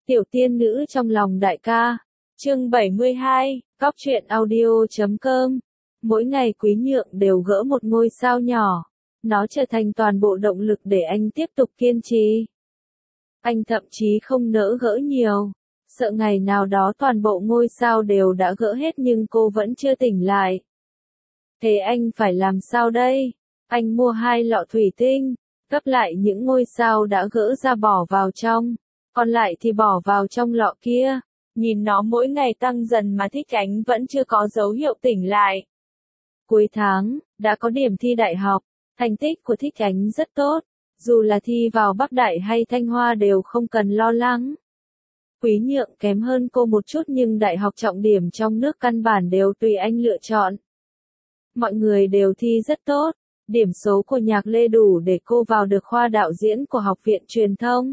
Tiểu tiên nữ trong lòng đại ca. Chương 72, Cóc truyện audio.com. Mỗi ngày Quý Nhượng đều gỡ một ngôi sao nhỏ. Nó trở thành toàn bộ động lực để anh tiếp tục kiên trì. Anh thậm chí không nỡ gỡ nhiều. Sợ ngày nào đó toàn bộ ngôi sao đều đã gỡ hết nhưng cô vẫn chưa tỉnh lại. Thế anh phải làm sao đây? Anh mua 2 lọ thủy tinh, gấp lại những ngôi sao đã gỡ ra bỏ vào trong, còn lại thì bỏ vào trong lọ kia. Nhìn nó mỗi ngày tăng dần mà Thích Ánh vẫn chưa có dấu hiệu tỉnh lại. Cuối tháng, đã có điểm thi đại học, thành tích của Thích Ánh rất tốt, dù là thi vào Bắc Đại hay Thanh Hoa đều không cần lo lắng. Quý Nhượng kém hơn cô một chút nhưng đại học trọng điểm trong nước căn bản đều tùy anh lựa chọn. Mọi người đều thi rất tốt, điểm số của Nhạc Lê đủ để cô vào được khoa đạo diễn của Học viện Truyền thông.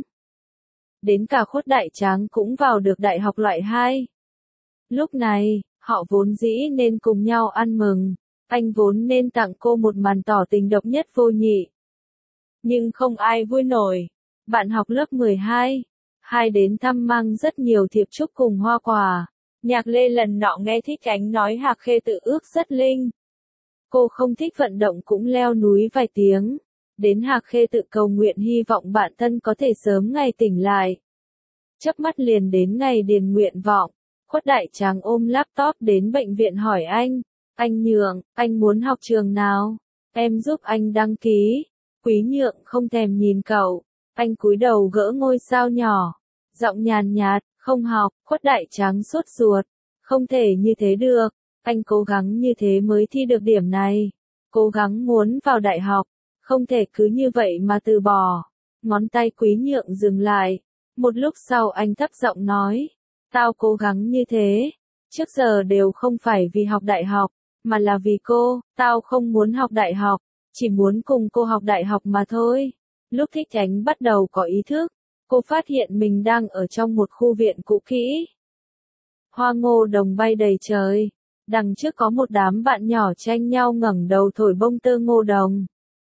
Đến cả Khuất Đại Tráng cũng vào được đại học loại 2. Lúc này, họ vốn dĩ nên cùng nhau ăn mừng, anh vốn nên tặng cô một màn tỏ tình độc nhất vô nhị. Nhưng không ai vui nổi. Bạn học lớp 12, hai đến thăm mang rất nhiều thiệp chúc cùng hoa quà. Nhạc Lê lần nọ nghe Thích Ánh nói Hạc Khê tự ước rất linh. Cô không thích vận động cũng leo núi vài tiếng. Đến Hạc Khê tự cầu nguyện hy vọng bạn thân có thể sớm ngày tỉnh lại. Chớp mắt liền đến ngày điền nguyện vọng. Khuất Đại Tráng ôm laptop đến bệnh viện hỏi anh Nhượng, anh muốn học trường nào? Em giúp anh đăng ký. Quý Nhượng không thèm nhìn cậu. Anh cúi đầu gỡ ngôi sao nhỏ. Giọng nhàn nhạt, không học. Khuất Đại Tráng sốt ruột. Không thể như thế được. Anh cố gắng như thế mới thi được điểm này. Cố gắng muốn vào đại học. Không thể cứ như vậy mà từ bỏ. Ngón tay Quý Nhượng dừng lại. Một lúc sau anh thấp giọng nói. Tao cố gắng như thế. Trước giờ đều không phải vì học đại học. Mà là vì cô. Tao không muốn học đại học. Chỉ muốn cùng cô học đại học mà thôi. Lúc Thích Ánh bắt đầu có ý thức. Cô phát hiện mình đang ở trong một khu viện cũ kỹ. Hoa ngô đồng bay đầy trời. Đằng trước có một đám bạn nhỏ tranh nhau ngẩng đầu thổi bông tơ ngô đồng.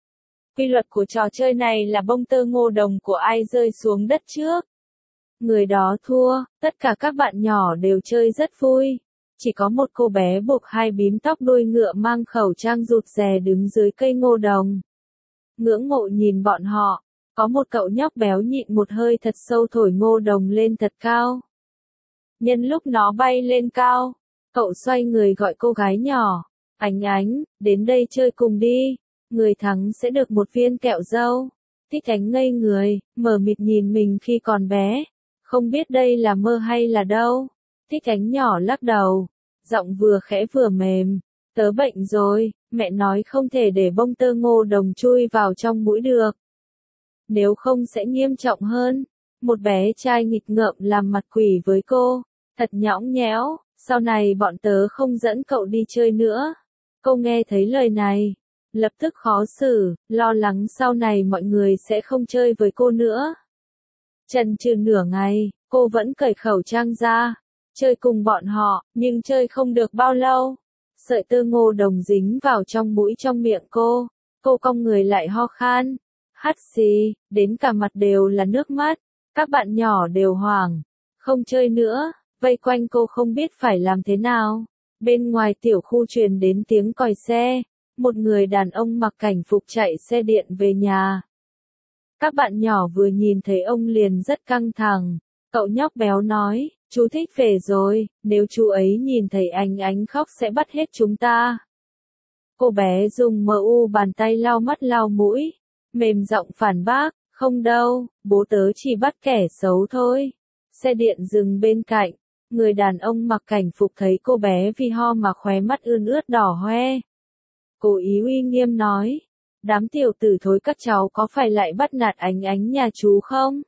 Quy luật của trò chơi này là bông tơ ngô đồng của ai rơi xuống đất trước. Người đó thua, tất cả các bạn nhỏ đều chơi rất vui. Chỉ có một cô bé buộc 2 bím tóc đuôi ngựa mang khẩu trang rụt rè đứng dưới cây ngô đồng. Ngưỡng mộ nhìn bọn họ, có một cậu nhóc béo nhịn một hơi thật sâu thổi ngô đồng lên thật cao. Nhân lúc nó bay lên cao, cậu xoay người gọi cô gái nhỏ, Ánh Ánh, đến đây chơi cùng đi, người thắng sẽ được một viên kẹo dâu. Thích Ánh ngây người, mờ mịt nhìn mình khi còn bé, không biết đây là mơ hay là đâu. Thích Ánh nhỏ lắc đầu, giọng vừa khẽ vừa mềm, tớ bệnh rồi, mẹ nói không thể để bông tơ ngô đồng chui vào trong mũi được. Nếu không sẽ nghiêm trọng hơn. Một bé trai nghịch ngợm làm mặt quỷ với cô, thật nhõng nhẽo, sau này bọn tớ không dẫn cậu đi chơi nữa. Cô nghe thấy lời này, lập tức khó xử, lo lắng sau này mọi người sẽ không chơi với cô nữa. Chần chừ nửa ngày, cô vẫn cởi khẩu trang ra, chơi cùng bọn họ, nhưng chơi không được bao lâu. Sợi tơ ngô đồng dính vào trong mũi trong miệng cô cong người lại ho khan, hắt xì, đến cả mặt đều là nước mắt. Các bạn nhỏ đều hoảng, không chơi nữa, vây quanh cô không biết phải làm thế nào. Bên ngoài tiểu khu truyền đến tiếng còi xe, một người đàn ông mặc cảnh phục chạy xe điện về nhà. Các bạn nhỏ vừa nhìn thấy ông liền rất căng thẳng. Cậu nhóc béo nói, chú Thích về rồi, nếu chú ấy nhìn thấy Ánh khóc sẽ bắt hết chúng ta. Cô bé dùng bàn tay lau mắt lau mũi, mềm giọng phản bác, không đâu, bố tớ chỉ bắt kẻ xấu thôi. Xe điện dừng bên cạnh, người đàn ông mặc cảnh phục thấy cô bé vì ho mà khóe mắt ươn ướt đỏ hoe. Cố ý uy nghiêm nói, đám tiểu tử thối các cháu có phải lại bắt nạt Ánh nhà chú không?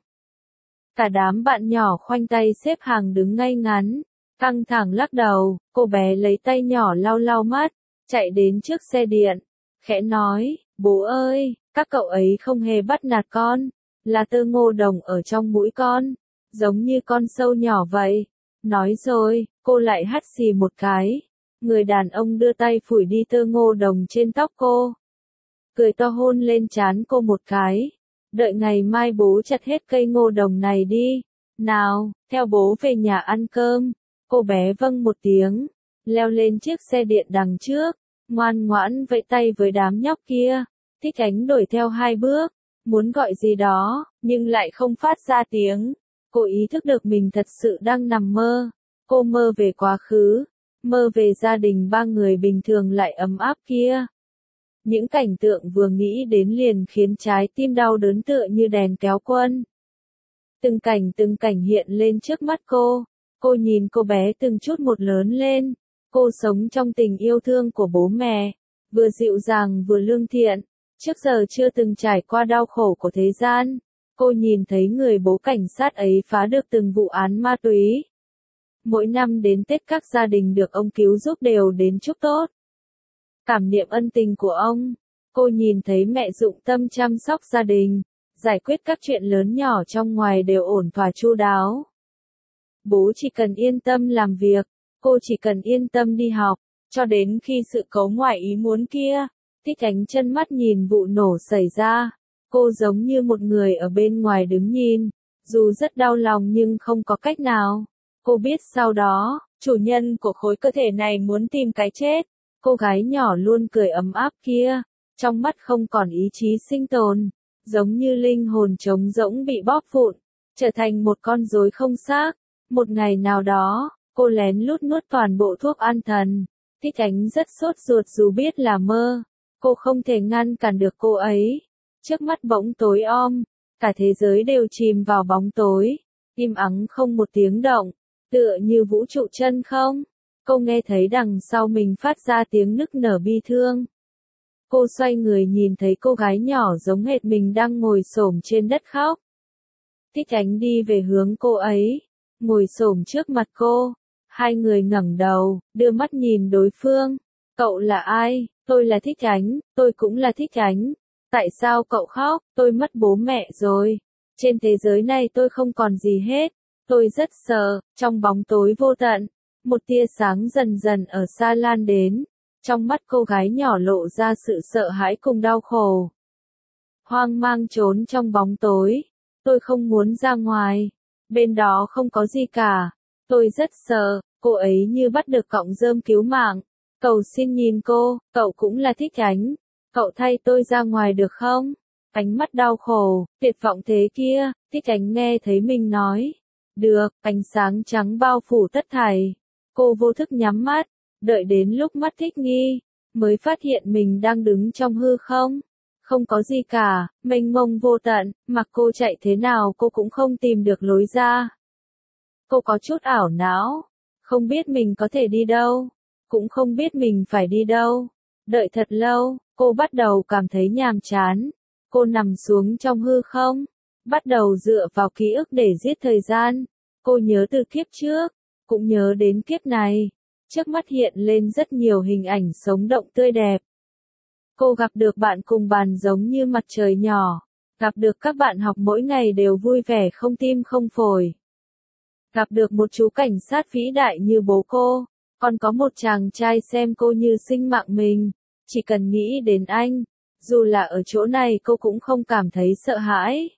Cả đám bạn nhỏ khoanh tay xếp hàng đứng ngay ngắn, căng thẳng lắc đầu. Cô bé lấy tay nhỏ lau lau mắt, chạy đến trước xe điện, khẽ nói, bố ơi, các cậu ấy không hề bắt nạt con, là tơ ngô đồng ở trong mũi con, giống như con sâu nhỏ vậy. Nói rồi, cô lại hắt xì một cái. Người đàn ông đưa tay phủi đi tơ ngô đồng trên tóc cô, cười to hôn lên trán cô một cái. Đợi ngày mai bố chặt hết cây ngô đồng này đi, Nào, theo bố về nhà ăn cơm. Cô bé vâng một tiếng, leo lên chiếc xe điện đằng trước, ngoan ngoãn vẫy tay với đám nhóc kia. Thích Ánh đuổi theo 2 bước, muốn gọi gì đó, nhưng lại không phát ra tiếng. Cô ý thức được mình thật sự đang nằm mơ. Cô mơ về quá khứ, mơ về gia đình 3 người bình thường lại ấm áp kia. Những cảnh tượng vừa nghĩ đến liền khiến trái tim đau đớn tựa như đèn kéo quân. Từng cảnh hiện lên trước mắt cô. Cô nhìn cô bé từng chút một lớn lên. Cô sống trong tình yêu thương của bố mẹ, vừa dịu dàng vừa lương thiện, trước giờ chưa từng trải qua đau khổ của thế gian. Cô nhìn thấy người bố cảnh sát ấy phá được từng vụ án ma túy. Mỗi năm đến Tết các gia đình được ông cứu giúp đều đến chúc tốt. Cảm niệm ân tình của ông, cô nhìn thấy mẹ dụng tâm chăm sóc gia đình, giải quyết các chuyện lớn nhỏ trong ngoài đều ổn thỏa chu đáo. Bố chỉ cần yên tâm làm việc, cô chỉ cần yên tâm đi học, cho đến khi sự cố ngoài ý muốn kia. Thích Ánh chân mắt nhìn vụ nổ xảy ra, cô giống như một người ở bên ngoài đứng nhìn, dù rất đau lòng nhưng không có cách nào. Cô biết sau đó, chủ nhân của khối cơ thể này muốn tìm cái chết. Cô gái nhỏ luôn cười ấm áp kia, trong mắt không còn ý chí sinh tồn, giống như linh hồn trống rỗng bị bóp vụn, trở thành một con rối không xác. Một ngày nào đó, cô lén lút nuốt toàn bộ thuốc an thần. Thích Ánh rất sốt ruột dù biết là mơ. Cô không thể ngăn cản được cô ấy. Trước mắt bỗng tối om, cả thế giới đều chìm vào bóng tối, im ắng không một tiếng động, tựa như vũ trụ chân không. Cô nghe thấy đằng sau mình phát ra tiếng nức nở bi thương. Cô xoay người nhìn thấy cô gái nhỏ giống hệt mình đang ngồi xổm trên đất khóc. Thích Ánh đi về hướng cô ấy, ngồi xổm trước mặt cô. Hai người ngẩng đầu, đưa mắt nhìn đối phương. Cậu là ai? Tôi là Thích Ánh, tôi cũng là Thích Ánh. Tại sao cậu khóc? Tôi mất bố mẹ rồi. Trên thế giới này tôi không còn gì hết. Tôi rất sợ. Trong bóng tối vô tận, một tia sáng dần dần ở xa lan đến. Trong mắt cô gái nhỏ lộ ra sự sợ hãi cùng đau khổ. Hoang mang trốn trong bóng tối. Tôi không muốn ra ngoài. Bên đó không có gì cả. Tôi rất sợ. Cô ấy như bắt được cọng rơm cứu mạng. Cầu xin nhìn cô, cậu cũng là Thích Ánh. Cậu thay tôi ra ngoài được không? Ánh mắt đau khổ, tuyệt vọng thế kia. Thích Ánh nghe thấy mình nói. Được, ánh sáng trắng bao phủ tất thảy. Cô vô thức nhắm mắt, đợi đến lúc mắt thích nghi, mới phát hiện mình đang đứng trong hư không. Không có gì cả, mênh mông vô tận, mặc cô chạy thế nào cô cũng không tìm được lối ra. Cô có chút ảo não, không biết mình có thể đi đâu, cũng không biết mình phải đi đâu. Đợi thật lâu, cô bắt đầu cảm thấy nhàm chán. Cô nằm xuống trong hư không, bắt đầu dựa vào ký ức để giết thời gian. Cô nhớ từ kiếp trước, cũng nhớ đến kiếp này. Trước mắt hiện lên rất nhiều hình ảnh sống động tươi đẹp. Cô gặp được bạn cùng bàn giống như mặt trời nhỏ. Gặp được các bạn học mỗi ngày đều vui vẻ không tim không phổi. Gặp được một chú cảnh sát vĩ đại như bố cô. Còn có một chàng trai xem cô như sinh mạng mình. Chỉ cần nghĩ đến anh, dù là ở chỗ này cô cũng không cảm thấy sợ hãi.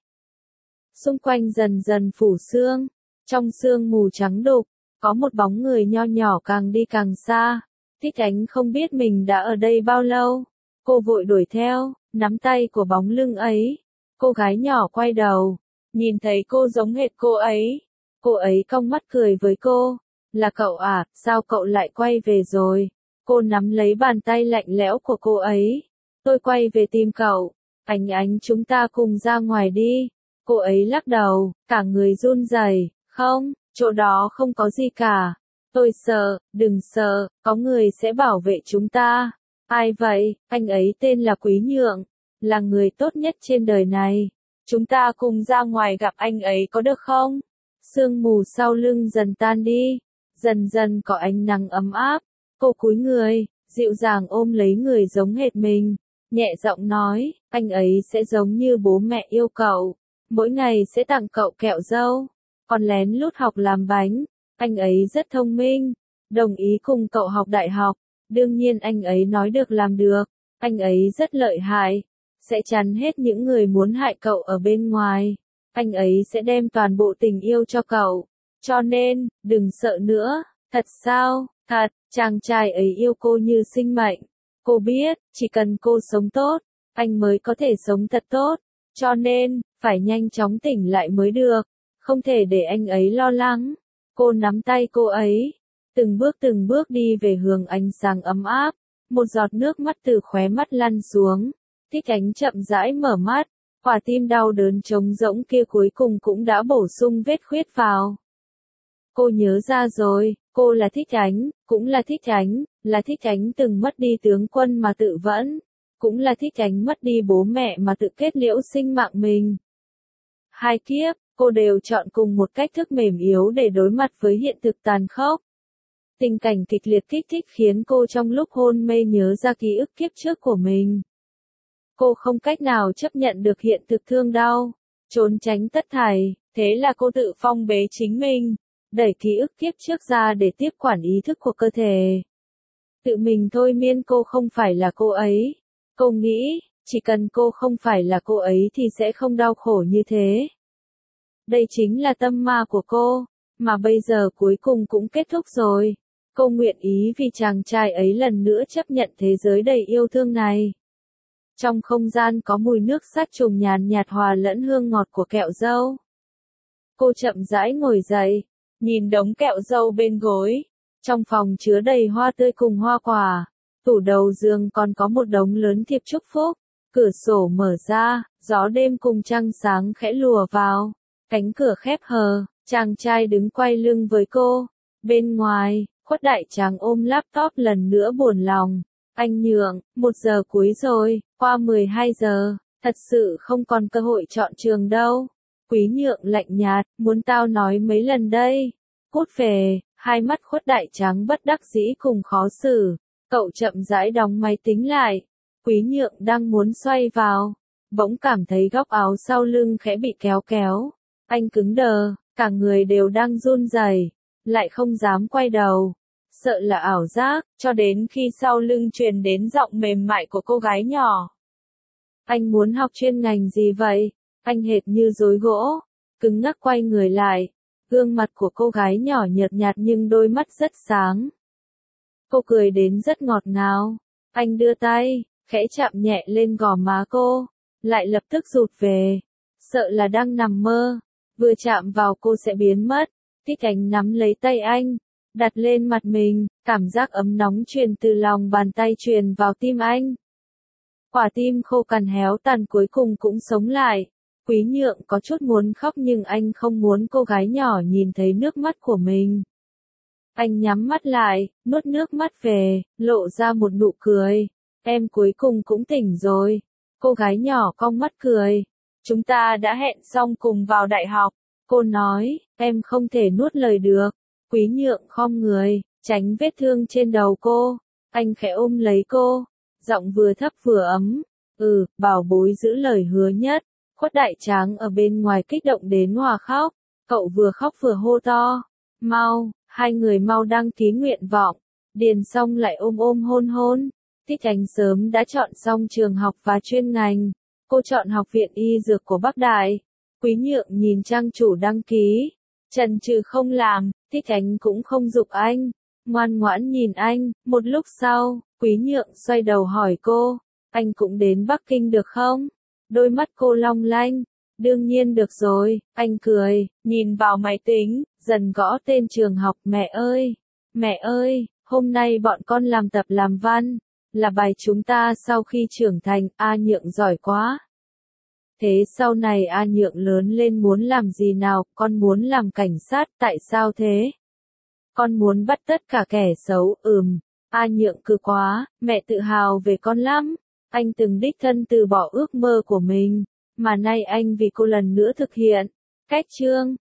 Xung quanh dần dần phủ sương. Trong sương mù trắng đục, có một bóng người nho nhỏ càng đi càng xa. Thích Ánh không biết mình đã ở đây bao lâu. Cô vội đuổi theo, nắm tay của bóng lưng ấy. Cô gái nhỏ quay đầu, nhìn thấy cô giống hệt cô ấy. Cô ấy cong mắt cười với cô. Là cậu à, sao cậu lại quay về rồi? Cô nắm lấy bàn tay lạnh lẽo của cô ấy. Tôi quay về tìm cậu. Ánh chúng ta cùng ra ngoài đi. Cô ấy lắc đầu, cả người run rẩy. Không, chỗ đó không có gì cả. Tôi sợ, đừng sợ, có người sẽ bảo vệ chúng ta. Ai vậy? Anh ấy tên là Quý Nhượng, là người tốt nhất trên đời này. Chúng ta cùng ra ngoài gặp anh ấy có được không? Sương mù sau lưng dần tan đi, dần dần có ánh nắng ấm áp. Cô cúi người, dịu dàng ôm lấy người giống hệt mình, nhẹ giọng nói, anh ấy sẽ giống như bố mẹ yêu cậu, mỗi ngày sẽ tặng cậu kẹo dâu, còn lén lút học làm bánh. Anh ấy rất thông minh, đồng ý cùng cậu học đại học. Đương nhiên anh ấy nói được làm được. Anh ấy rất lợi hại, sẽ chắn hết những người muốn hại cậu ở bên ngoài. anh ấy sẽ đem toàn bộ tình yêu cho cậu. Cho nên, đừng sợ nữa. Thật sao? Thật, chàng trai ấy yêu cô như sinh mệnh. Cô biết, chỉ cần cô sống tốt, anh mới có thể sống thật tốt. Cho nên, phải nhanh chóng tỉnh lại mới được. Không thể để anh ấy lo lắng. Cô nắm tay cô ấy, từng bước đi về hướng ánh sáng ấm áp. Một giọt nước mắt từ khóe mắt lăn xuống. Thích Ánh chậm rãi mở mắt. Quả tim đau đớn trống rỗng kia cuối cùng cũng đã bổ sung vết khuyết vào. Cô nhớ ra rồi, cô là Thích Ánh, cũng là Thích Ánh, là Thích Ánh từng mất đi tướng quân mà tự vẫn, cũng là Thích Ánh mất đi bố mẹ mà tự kết liễu sinh mạng mình. Hai kiếp, cô đều chọn cùng một cách thức mềm yếu để đối mặt với hiện thực tàn khốc. Tình cảnh kịch liệt kích thích khiến cô trong lúc hôn mê nhớ ra ký ức kiếp trước của mình. Cô không cách nào chấp nhận được hiện thực thương đau, trốn tránh tất thảy, thế là cô tự phong bế chính mình, đẩy ký ức kiếp trước ra để tiếp quản ý thức của cơ thể. Tự mình thôi miên cô không phải là cô ấy. Cô nghĩ, chỉ cần cô không phải là cô ấy thì sẽ không đau khổ như thế. Đây chính là tâm ma của cô, mà bây giờ cuối cùng cũng kết thúc rồi. Cô nguyện ý vì chàng trai ấy lần nữa chấp nhận thế giới đầy yêu thương này. Trong không gian có mùi nước sát trùng nhàn nhạt hòa lẫn hương ngọt của kẹo dâu. Cô chậm rãi ngồi dậy, nhìn đống kẹo dâu bên gối. Trong phòng chứa đầy hoa tươi cùng hoa quả. Tủ đầu giường còn có một đống lớn thiệp chúc phúc. Cửa sổ mở ra, gió đêm cùng trăng sáng khẽ lùa vào. Cánh cửa khép hờ, chàng trai đứng quay lưng với cô. Bên ngoài, Khuất Đại Tráng ôm laptop lần nữa buồn lòng. Anh Nhượng, 1 giờ cuối rồi, qua 12 giờ, thật sự không còn cơ hội chọn trường đâu. Quý Nhượng lạnh nhạt, muốn tao nói mấy lần đây. Cút về, hai mắt Khuất Đại Tráng bất đắc dĩ cùng khó xử. Cậu chậm rãi đóng máy tính lại. Quý Nhượng đang muốn xoay vào, bỗng cảm thấy góc áo sau lưng khẽ bị kéo kéo. Anh cứng đờ, cả người đều đang run rẩy, lại không dám quay đầu. Sợ là ảo giác, cho đến khi sau lưng truyền đến giọng mềm mại của cô gái nhỏ. Anh muốn học chuyên ngành gì vậy? Anh hệt như rối gỗ, cứng ngắc quay người lại. Gương mặt của cô gái nhỏ nhợt nhạt nhưng đôi mắt rất sáng. Cô cười đến rất ngọt ngào. Anh đưa tay, khẽ chạm nhẹ lên gò má cô, lại lập tức rụt về. Sợ là đang nằm mơ, vừa chạm vào cô sẽ biến mất. Thích Ánh nắm lấy tay anh, đặt lên mặt mình, cảm giác ấm nóng truyền từ lòng bàn tay truyền vào tim anh. Quả tim khô cằn héo tàn cuối cùng cũng sống lại. Quý Nhượng có chút muốn khóc nhưng anh không muốn cô gái nhỏ nhìn thấy nước mắt của mình. Anh nhắm mắt lại, nuốt nước mắt về, lộ ra một nụ cười. Em cuối cùng cũng tỉnh rồi. Cô gái nhỏ cong mắt cười. Chúng ta đã hẹn xong cùng vào đại học. Cô nói, em không thể nuốt lời được. Quý Nhượng khom người, tránh vết thương trên đầu cô. Anh khẽ ôm lấy cô, giọng vừa thấp vừa ấm. Bảo bối giữ lời hứa nhất. Khuất Đại Tráng ở bên ngoài kích động đến hòa khóc. Cậu vừa khóc vừa hô to. Mau, hai người mau đăng ký nguyện vọng. Điền xong lại ôm hôn hôn. Thích Ánh sớm đã chọn xong trường học và chuyên ngành. Cô chọn Học viện Y Dược của Bắc Đại. Quý Nhượng nhìn trang chủ đăng ký. Chần chừ không làm, Thích Ánh cũng không giục anh. Ngoan ngoãn nhìn anh, một lúc sau, Quý Nhượng xoay đầu hỏi cô. Anh cũng đến Bắc Kinh được không? Đôi mắt cô long lanh. Đương nhiên được rồi, anh cười, nhìn vào máy tính, dần gõ tên trường học. Mẹ ơi, hôm nay bọn con làm tập làm văn, là bài chúng ta sau khi trưởng thành. A Nhượng giỏi quá. Thế sau này A Nhượng lớn lên muốn làm gì nào? Con muốn làm cảnh sát. Tại sao thế? Con muốn bắt tất cả kẻ xấu. A Nhượng cứ quá, mẹ tự hào về con lắm. Anh từng đích thân từ bỏ ước mơ của mình, mà nay anh vì cô lần nữa thực hiện. Cách chương